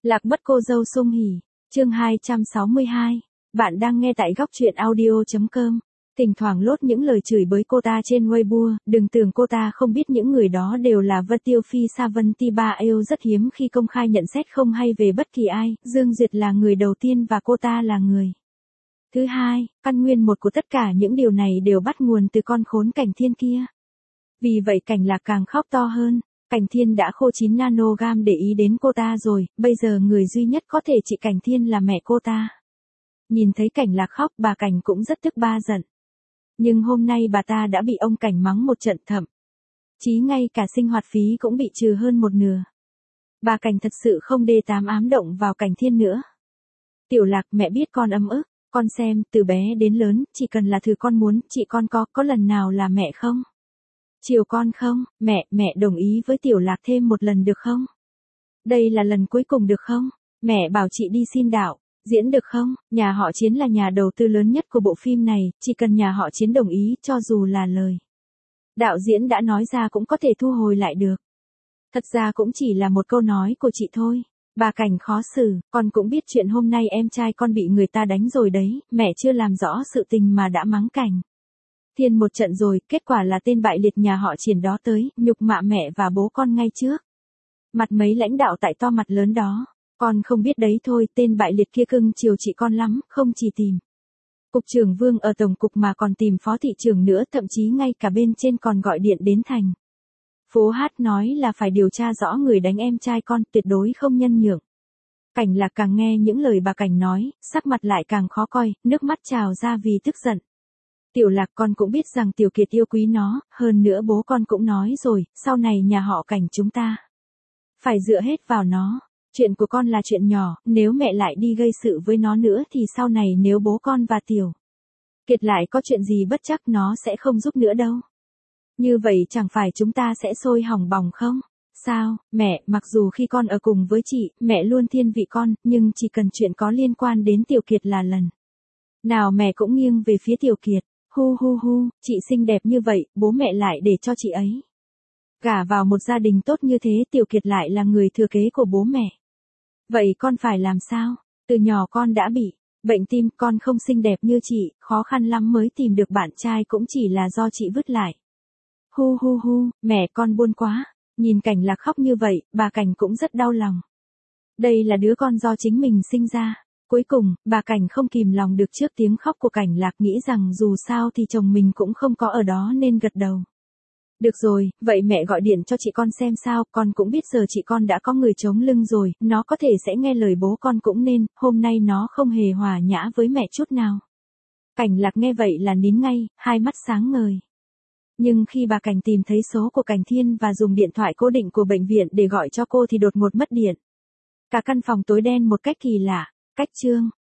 Lạc mất cô dâu Sung Hỉ, chương 262. Bạn đang nghe tại góc truyện audio.com. Thỉnh thoảng lốt những lời chửi bới cô ta trên Weibo, đừng tưởng cô ta không biết những người đó đều là Vân Tiêu Phi Savanti Ba Eo rất hiếm khi công khai nhận xét không hay về bất kỳ ai, Dương Duyệt là người đầu tiên và cô ta là người thứ hai, căn nguyên một của tất cả những điều này đều bắt nguồn từ con khốn Cảnh Thiên kia. Vì vậy Cảnh Lạc càng khóc to hơn. Cảnh Thiên đã khô 9 nanogam để ý đến cô ta rồi, bây giờ người duy nhất có thể trị Cảnh Thiên là mẹ cô ta. Nhìn thấy Cảnh Lạc khóc, bà Cảnh cũng rất tức ba giận. Nhưng hôm nay bà ta đã bị ông Cảnh mắng một trận thậm chí ngay cả sinh hoạt phí cũng bị trừ hơn một nửa. Bà Cảnh thật sự không đê tám ám động vào Cảnh Thiên nữa. Tiểu Lạc, mẹ biết con ấm ức, con xem, từ bé đến lớn, chỉ cần là thứ con muốn, chị con có lần nào là mẹ không? Chiều con không, mẹ đồng ý với Tiểu Lạc thêm một lần được không? Đây là lần cuối cùng được không? Mẹ bảo chị đi xin đạo diễn được không? Nhà họ Chiến là nhà đầu tư lớn nhất của bộ phim này, chỉ cần nhà họ Chiến đồng ý cho dù là lời đạo diễn đã nói ra cũng có thể thu hồi lại được. Thật ra cũng chỉ là một câu nói của chị thôi. Bà Cảnh khó xử, con cũng biết chuyện hôm nay em trai con bị người ta đánh rồi đấy, mẹ chưa làm rõ sự tình mà đã mắng Cảnh Thiên một trận rồi, kết quả là tên bại liệt nhà họ Triển đó tới, nhục mạ mẹ và bố con ngay trước mặt mấy lãnh đạo tại to mặt lớn đó. Con không biết đấy thôi, tên bại liệt kia cưng chiều chị con lắm, không chỉ tìm cục trưởng Vương ở tổng cục mà còn tìm phó thị trưởng nữa, thậm chí ngay cả bên trên còn gọi điện đến thành phố Hát nói là phải điều tra rõ người đánh em trai con, tuyệt đối không nhân nhượng. Cảnh Lạc càng nghe những lời bà Cảnh nói, sắc mặt lại càng khó coi, nước mắt trào ra vì tức giận. Tiểu Lạc, con cũng biết rằng Tiểu Kiệt yêu quý nó, hơn nữa bố con cũng nói rồi, sau này nhà họ Cảnh chúng ta phải dựa hết vào nó. Chuyện của con là chuyện nhỏ, nếu mẹ lại đi gây sự với nó nữa thì sau này nếu bố con và Tiểu Kiệt lại có chuyện gì bất chắc nó sẽ không giúp nữa đâu. Như vậy chẳng phải chúng ta sẽ sôi hỏng bỏng không? Sao, mẹ, mặc dù khi con ở cùng với chị, mẹ luôn thiên vị con, nhưng chỉ cần chuyện có liên quan đến Tiểu Kiệt là lần nào mẹ cũng nghiêng về phía Tiểu Kiệt. Hu, chị xinh đẹp như vậy, bố mẹ lại để cho chị ấy gả vào một gia đình tốt như thế, Tiểu Kiệt lại là người thừa kế của bố mẹ. Vậy con phải làm sao? Từ nhỏ con đã bị bệnh tim, con không xinh đẹp như chị, khó khăn lắm mới tìm được bạn trai cũng chỉ là do chị vứt lại. Hu, mẹ con buồn quá. Nhìn Cảnh Lạc khóc như vậy, bà Cảnh cũng rất đau lòng. Đây là đứa con do chính mình sinh ra. Cuối cùng, bà Cảnh không kìm lòng được trước tiếng khóc của Cảnh Lạc, nghĩ rằng dù sao thì chồng mình cũng không có ở đó nên gật đầu. Được rồi, vậy mẹ gọi điện cho chị con xem sao, con cũng biết giờ chị con đã có người chống lưng rồi, nó có thể sẽ nghe lời bố con cũng nên, hôm nay nó không hề hòa nhã với mẹ chút nào. Cảnh Lạc nghe vậy là nín ngay, hai mắt sáng ngời. Nhưng khi bà Cảnh tìm thấy số của Cảnh Thiên và dùng điện thoại cố định của bệnh viện để gọi cho cô thì đột ngột mất điện. Cả căn phòng tối đen một cách kỳ lạ. Cách chương